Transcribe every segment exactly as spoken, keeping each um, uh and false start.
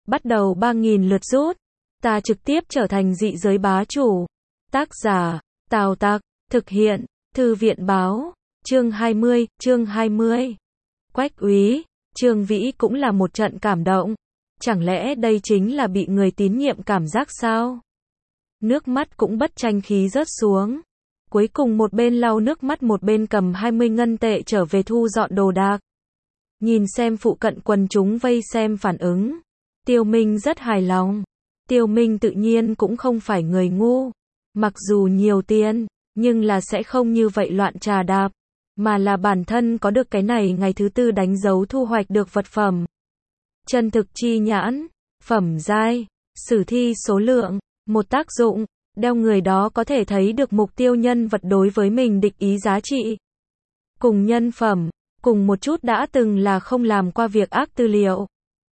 Bắt đầu ba nghìn lượt rút. Ta trực tiếp trở thành dị giới bá chủ. Tác giả, Tào Tặc, thực hiện, Thư viện báo, chương hai mươi, chương hai mươi. Quách úy, Trương Vĩ cũng là một trận cảm động. Chẳng lẽ đây chính là bị người tín nhiệm cảm giác sao? Nước mắt cũng bất tranh khí rớt xuống. Cuối cùng một bên lau nước mắt một bên cầm hai mươi ngân tệ trở về thu dọn đồ đạc. Nhìn xem phụ cận quần chúng vây xem phản ứng. Tiêu Minh rất hài lòng. Tiêu Minh tự nhiên cũng không phải người ngu. Mặc dù nhiều tiền, nhưng là sẽ không như vậy loạn trà đạp. Mà là bản thân có được cái này ngày thứ tư đánh dấu thu hoạch được vật phẩm. Chân thực chi nhãn, phẩm giai, sử thi số lượng, một tác dụng, đeo người đó có thể thấy được mục tiêu nhân vật đối với mình địch ý giá trị. Cùng nhân phẩm, cùng một chút đã từng là không làm qua việc ác tư liệu.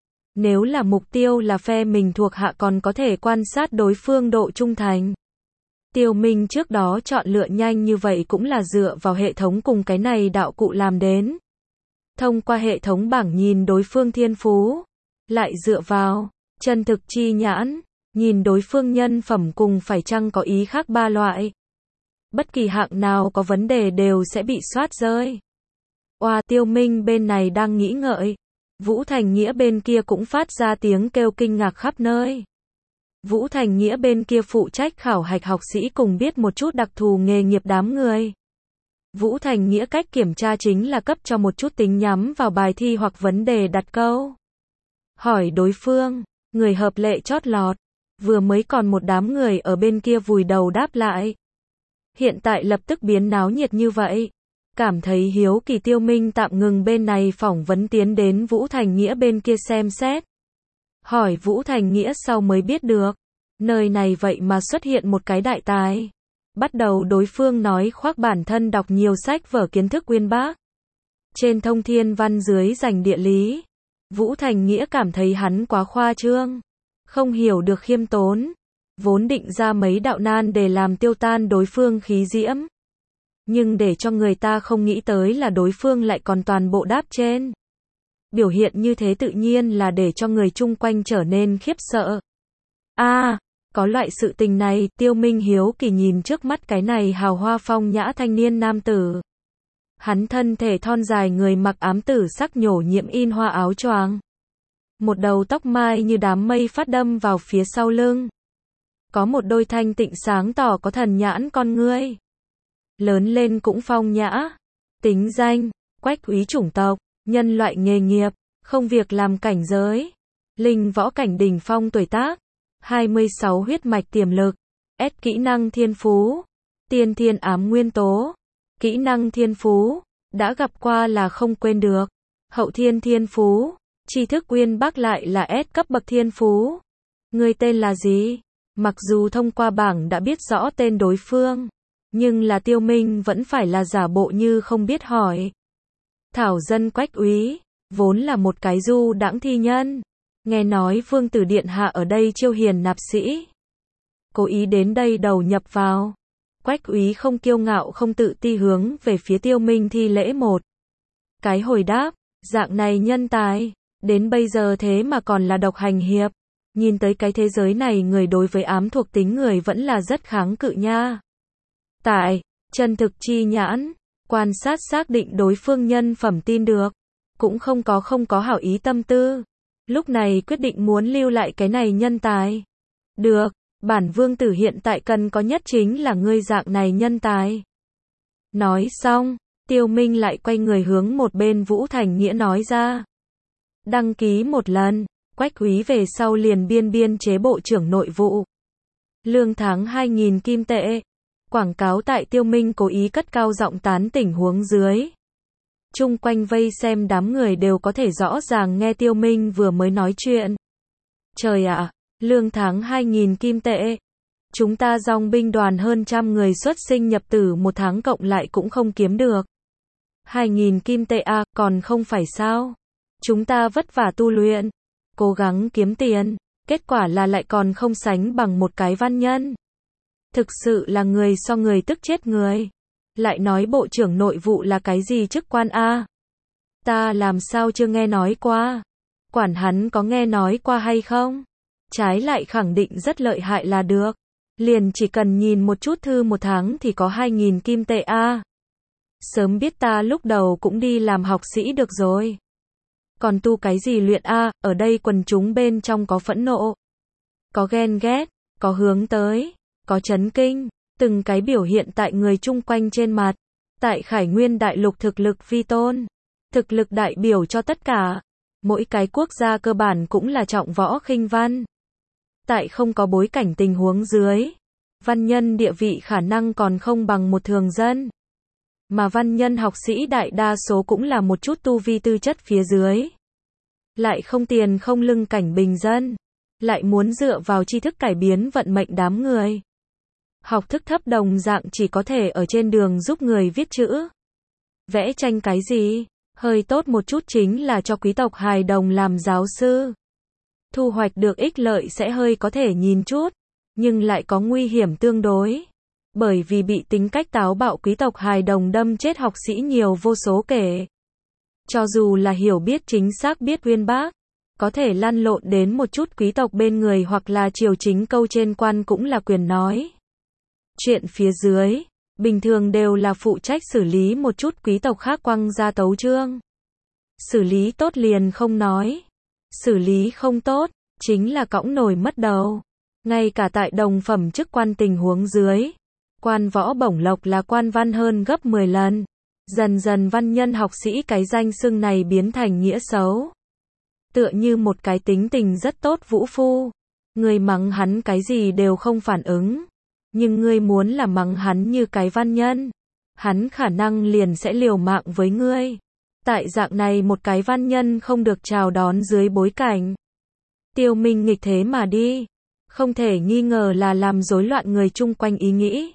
Nếu là mục tiêu là phe mình thuộc hạ còn có thể quan sát đối phương độ trung thành. Tiêu Minh trước đó chọn lựa nhanh như vậy cũng là dựa vào hệ thống cùng cái này đạo cụ làm đến. Thông qua hệ thống bảng nhìn đối phương thiên phú, lại dựa vào chân thực chi nhãn, nhìn đối phương nhân phẩm cùng phải chăng có ý khác ba loại. Bất kỳ hạng nào có vấn đề đều sẽ bị soát rơi. Oa, Tiêu Minh bên này đang nghĩ ngợi. Vũ Thành Nghĩa bên kia cũng phát ra tiếng kêu kinh ngạc khắp nơi. Vũ Thành Nghĩa bên kia phụ trách khảo hạch học sĩ cùng biết một chút đặc thù nghề nghiệp đám người. Vũ Thành Nghĩa cách kiểm tra chính là cấp cho một chút tính nhắm vào bài thi hoặc vấn đề đặt câu. Hỏi đối phương, người hợp lệ chót lọt. Vừa mới còn một đám người ở bên kia vùi đầu đáp lại. Hiện tại lập tức biến náo nhiệt như vậy. Cảm thấy hiếu kỳ Tiêu Minh tạm ngừng bên này phỏng vấn tiến đến Vũ Thành Nghĩa bên kia xem xét. Hỏi Vũ Thành Nghĩa sau mới biết được. Nơi này vậy mà xuất hiện một cái đại tài. Bắt đầu đối phương nói khoác bản thân đọc nhiều sách vở kiến thức uyên bác. Trên thông thiên văn dưới dành địa lý. Vũ Thành Nghĩa cảm thấy hắn quá khoa trương. Không hiểu được khiêm tốn. Vốn định ra mấy đạo nan để làm tiêu tan đối phương khí diễm. Nhưng để cho người ta không nghĩ tới là đối phương lại còn toàn bộ đáp trên. Biểu hiện như thế tự nhiên là để cho người chung quanh trở nên khiếp sợ. A, à, có loại sự tình này, Tiêu Minh hiếu kỳ nhìn trước mắt cái này hào hoa phong nhã thanh niên nam tử. Hắn thân thể thon dài người mặc ám tử sắc nhổ nhiễm in hoa áo choàng. Một đầu tóc mai như đám mây phát đâm vào phía sau lưng. Có một đôi thanh tịnh sáng tỏ có thần nhãn con ngươi. Lớn lên cũng phong nhã. Tính danh, Quách úy chủng tộc, nhân loại nghề nghiệp, không việc làm cảnh giới. Linh võ cảnh đỉnh phong tuổi tác. hai mươi sáu huyết mạch tiềm lực. S kỹ năng thiên phú. Tiên thiên ám nguyên tố. Kỹ năng thiên phú. Đã gặp qua là không quên được. Hậu thiên thiên phú. Tri thức uyên bác lại là S cấp bậc thiên phú. Người tên là gì? Mặc dù thông qua bảng đã biết rõ tên đối phương. Nhưng là Tiêu Minh vẫn phải là giả bộ như không biết hỏi. Thảo dân Quách úy, vốn là một cái du đãng thi nhân. Nghe nói Vương tử điện hạ ở đây chiêu hiền nạp sĩ. Cố ý đến đây đầu nhập vào. Quách úy không kiêu ngạo không tự ti hướng về phía Tiêu Minh thi lễ một. Cái hồi đáp, dạng này nhân tài, đến bây giờ thế mà còn là độc hành hiệp. Nhìn tới cái thế giới này người đối với ám thuộc tính người vẫn là rất kháng cự nha. Tại, chân thực chi nhãn, quan sát xác định đối phương nhân phẩm tin được, cũng không có không có hảo ý tâm tư. Lúc này quyết định muốn lưu lại cái này nhân tài. Được, bản vương tử hiện tại cần có nhất chính là ngươi dạng này nhân tài. Nói xong, Tiêu Minh lại quay người hướng một bên Vũ Thành Nghĩa nói ra. Đăng ký một lần, Quách úy về sau liền biên biên chế bộ trưởng nội vụ. Lương tháng hai nghìn kim tệ. Quảng cáo tại Tiêu Minh cố ý cất cao giọng tán tỉnh huống dưới. Chung quanh vây xem đám người đều có thể rõ ràng nghe Tiêu Minh vừa mới nói chuyện. Trời ạ, à, lương tháng hai nghìn kim tệ. Chúng ta dòng binh đoàn hơn trăm người xuất sinh nhập tử một tháng cộng lại cũng không kiếm được. hai nghìn kim tệ à, còn không phải sao? Chúng ta vất vả tu luyện, cố gắng kiếm tiền, kết quả là lại còn không sánh bằng một cái văn nhân. Thực sự là người so người tức chết người. Lại nói bộ trưởng nội vụ là cái gì chức quan a? Ta làm sao chưa nghe nói qua. quản hắn có nghe nói qua hay không. Trái lại khẳng định rất lợi hại là được. Liền chỉ cần nhìn một chút thư một tháng thì có hai nghìn kim tệ a. À. Sớm biết ta lúc đầu cũng đi làm học sĩ được rồi. Còn tu cái gì luyện a, à, ở đây quần chúng bên trong có phẫn nộ, có ghen ghét, có hướng tới, có chấn kinh, từng cái biểu hiện tại người chung quanh trên mặt. Tại Khải Nguyên đại lục thực lực vi tôn, thực lực đại biểu cho tất cả. Mỗi cái quốc gia cơ bản cũng là trọng võ khinh văn. Tại không có bối cảnh tình huống dưới, văn nhân địa vị khả năng còn không bằng một thường dân. Mà văn nhân học sĩ đại đa số cũng là một chút tu vi tư chất phía dưới. Lại không tiền không lưng cảnh bình dân. Lại muốn dựa vào tri thức cải biến vận mệnh đám người. Học thức thấp đồng dạng chỉ có thể ở trên đường giúp người viết chữ. Vẽ tranh cái gì? Hơi tốt một chút chính là cho quý tộc hài đồng làm giáo sư. Thu hoạch được ích lợi sẽ hơi có thể nhìn chút, nhưng lại có nguy hiểm tương đối. Bởi vì bị tính cách táo bạo quý tộc hài đồng đâm chết học sĩ nhiều vô số kể. Cho dù là hiểu biết chính xác biết uyên bác, có thể lăn lộn đến một chút quý tộc bên người hoặc là triều chính câu trên quan cũng là quyền nói. Chuyện phía dưới, bình thường đều là phụ trách xử lý một chút quý tộc khác quăng ra tấu chương. Xử lý tốt liền không nói. Xử lý không tốt, chính là cõng nổi mất đầu. Ngay cả tại đồng phẩm chức quan tình huống dưới, quan võ bổng lộc là quan văn hơn gấp mười lần. Dần dần văn nhân học sĩ cái danh xưng này biến thành nghĩa xấu. Tựa như một cái tính tình rất tốt vũ phu. Người mắng hắn cái gì đều không phản ứng. Nhưng ngươi muốn là mắng hắn như cái văn nhân, hắn khả năng liền sẽ liều mạng với ngươi. Tại dạng này một cái văn nhân không được chào đón dưới bối cảnh. Tiêu Minh nghịch thế mà đi. Không thể nghi ngờ là làm rối loạn người chung quanh ý nghĩ.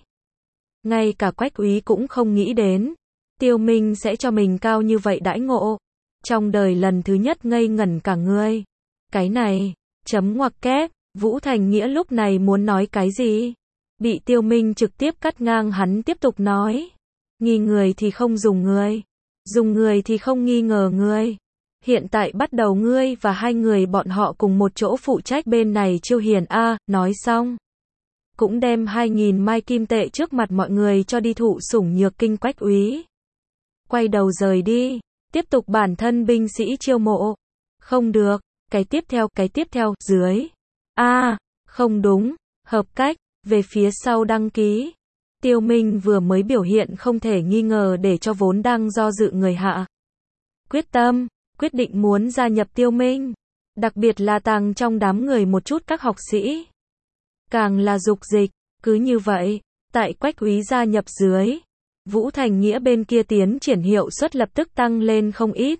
Ngay cả Quách úy cũng không nghĩ đến. Tiêu Minh sẽ cho mình cao như vậy đãi ngộ. Trong đời lần thứ nhất ngây ngẩn cả người. Cái này, chấm ngoặc kép, Vũ Thành Nghĩa lúc này muốn nói cái gì? Bị Tiêu Minh trực tiếp cắt ngang hắn tiếp tục nói. Nghi người thì không dùng người. Dùng người thì không nghi ngờ người. Hiện tại bắt đầu ngươi và hai người bọn họ cùng một chỗ phụ trách bên này chiêu hiền a. À, nói xong. Cũng đem hai nghìn mai kim tệ trước mặt mọi người cho đi thụ sủng nhược kinh Quách úy. Quay đầu rời đi. Tiếp tục bản thân binh sĩ chiêu mộ. Không được. Cái tiếp theo, cái tiếp theo, dưới. A, à, không đúng. Hợp cách. Về phía sau đăng ký. Tiêu Minh vừa mới biểu hiện không thể nghi ngờ để cho vốn đang do dự người hạ. Quyết tâm, quyết định muốn gia nhập Tiêu Minh. Đặc biệt là tàng trong đám người một chút các học sĩ. Càng là dục dịch, cứ như vậy, tại Quách úy gia nhập dưới. Vũ Thành Nghĩa bên kia tiến triển hiệu suất lập tức tăng lên không ít.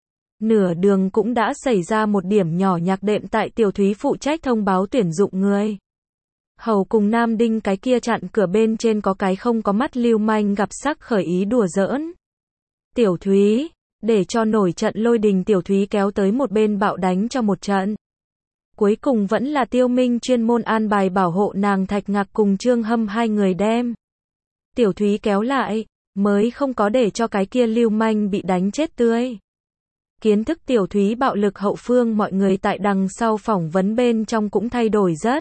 Nửa đường cũng đã xảy ra một điểm nhỏ nhạc đệm tại Tiểu Thúy phụ trách thông báo tuyển dụng người. Hầu cùng Nam Đinh cái kia chặn cửa bên trên có cái không có mắt lưu manh gặp sắc khởi ý đùa giỡn. Tiểu Thúy, để cho nổi trận lôi đình Tiểu Thúy kéo tới một bên bạo đánh cho một trận. Cuối cùng vẫn là Tiêu Minh chuyên môn an bài bảo hộ nàng Thạch Ngạc cùng Trương Hâm hai người đem. Tiểu Thúy kéo lại, mới không có để cho cái kia lưu manh bị đánh chết tươi. Kiến thức Tiểu Thúy bạo lực hậu phương mọi người tại đằng sau phỏng vấn bên trong cũng thay đổi rất.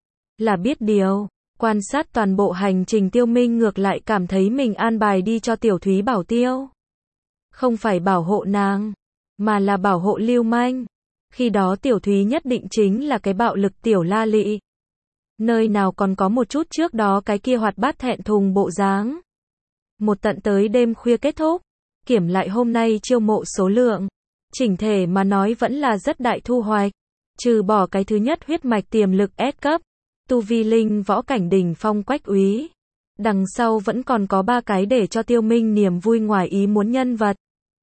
Là biết điều, quan sát toàn bộ hành trình Tiêu Minh ngược lại cảm thấy mình an bài đi cho Tiểu Thúy bảo tiêu. Không phải bảo hộ nàng, mà là bảo hộ lưu manh. Khi đó Tiểu Thúy nhất định chính là cái bạo lực tiểu la lị. Nơi nào còn có một chút trước đó cái kia hoạt bát thẹn thùng bộ dáng. Một tận tới đêm khuya kết thúc, kiểm lại hôm nay chiêu mộ số lượng. Chỉnh thể mà nói vẫn là rất đại thu hoạch. Trừ bỏ cái thứ nhất huyết mạch tiềm lực S cấp. Tu vi linh võ cảnh đỉnh phong Quách úy. Đằng sau vẫn còn có ba cái để cho Tiêu Minh niềm vui ngoài ý muốn nhân vật.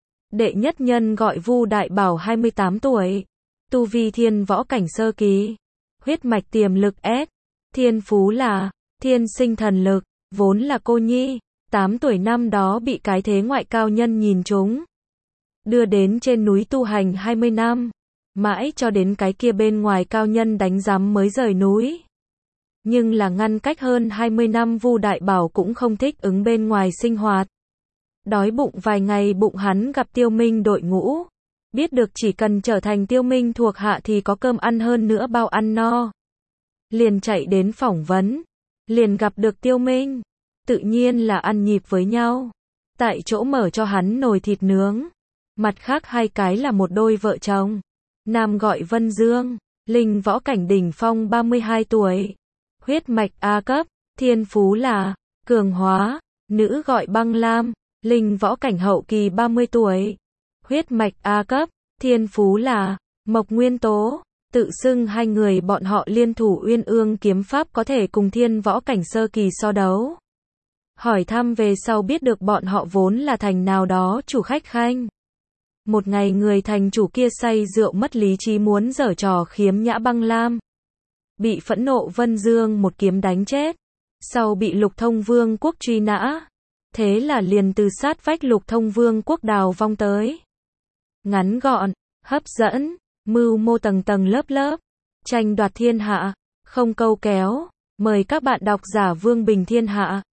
Đệ nhất nhân gọi Vu Đại Bảo hai mươi tám tuổi. Tu vi thiên võ cảnh sơ kỳ. Huyết mạch tiềm lực S. Thiên phú là thiên sinh thần lực. Vốn là cô nhi. tám tuổi năm đó bị cái thế ngoại cao nhân nhìn trúng. Đưa đến trên núi tu hành hai mươi năm. Mãi cho đến cái kia bên ngoài cao nhân đánh giám mới rời núi. Nhưng là ngăn cách hơn hai mươi năm Vu Đại Bảo cũng không thích ứng bên ngoài sinh hoạt. Đói bụng vài ngày bụng hắn gặp Tiêu Minh đội ngũ. Biết được chỉ cần trở thành Tiêu Minh thuộc hạ thì có cơm ăn hơn nữa bao ăn no. Liền chạy đến phỏng vấn. Liền gặp được Tiêu Minh. Tự nhiên là ăn nhịp với nhau. Tại chỗ mở cho hắn nồi thịt nướng. Mặt khác hai cái là một đôi vợ chồng. Nam gọi Vân Dương. Linh võ cảnh đỉnh phong ba mươi hai tuổi. Huyết mạch A cấp. Thiên phú là cường hóa. Nữ gọi Băng Lam. Linh võ cảnh hậu kỳ ba mươi tuổi. Huyết mạch A cấp. Thiên phú là Mộc Nguyên Tố. Tự xưng hai người bọn họ liên thủ Uyên Ương kiếm pháp có thể cùng thiên võ cảnh sơ kỳ so đấu. Hỏi thăm về sau biết được bọn họ vốn là thành nào đó chủ khách khanh. Một ngày người thành chủ kia say rượu mất lý trí muốn giở trò khiếm nhã Băng Lam. Bị phẫn nộ Vân Dương một kiếm đánh chết. Sau bị Lục Thông Vương quốc truy nã. Thế là liền từ sát vách Lục Thông Vương quốc đào vong tới. Ngắn gọn, hấp dẫn, mưu mô tầng tầng lớp lớp, tranh đoạt thiên hạ, không câu kéo. Mời các bạn đọc giả Vương Bình Thiên Hạ.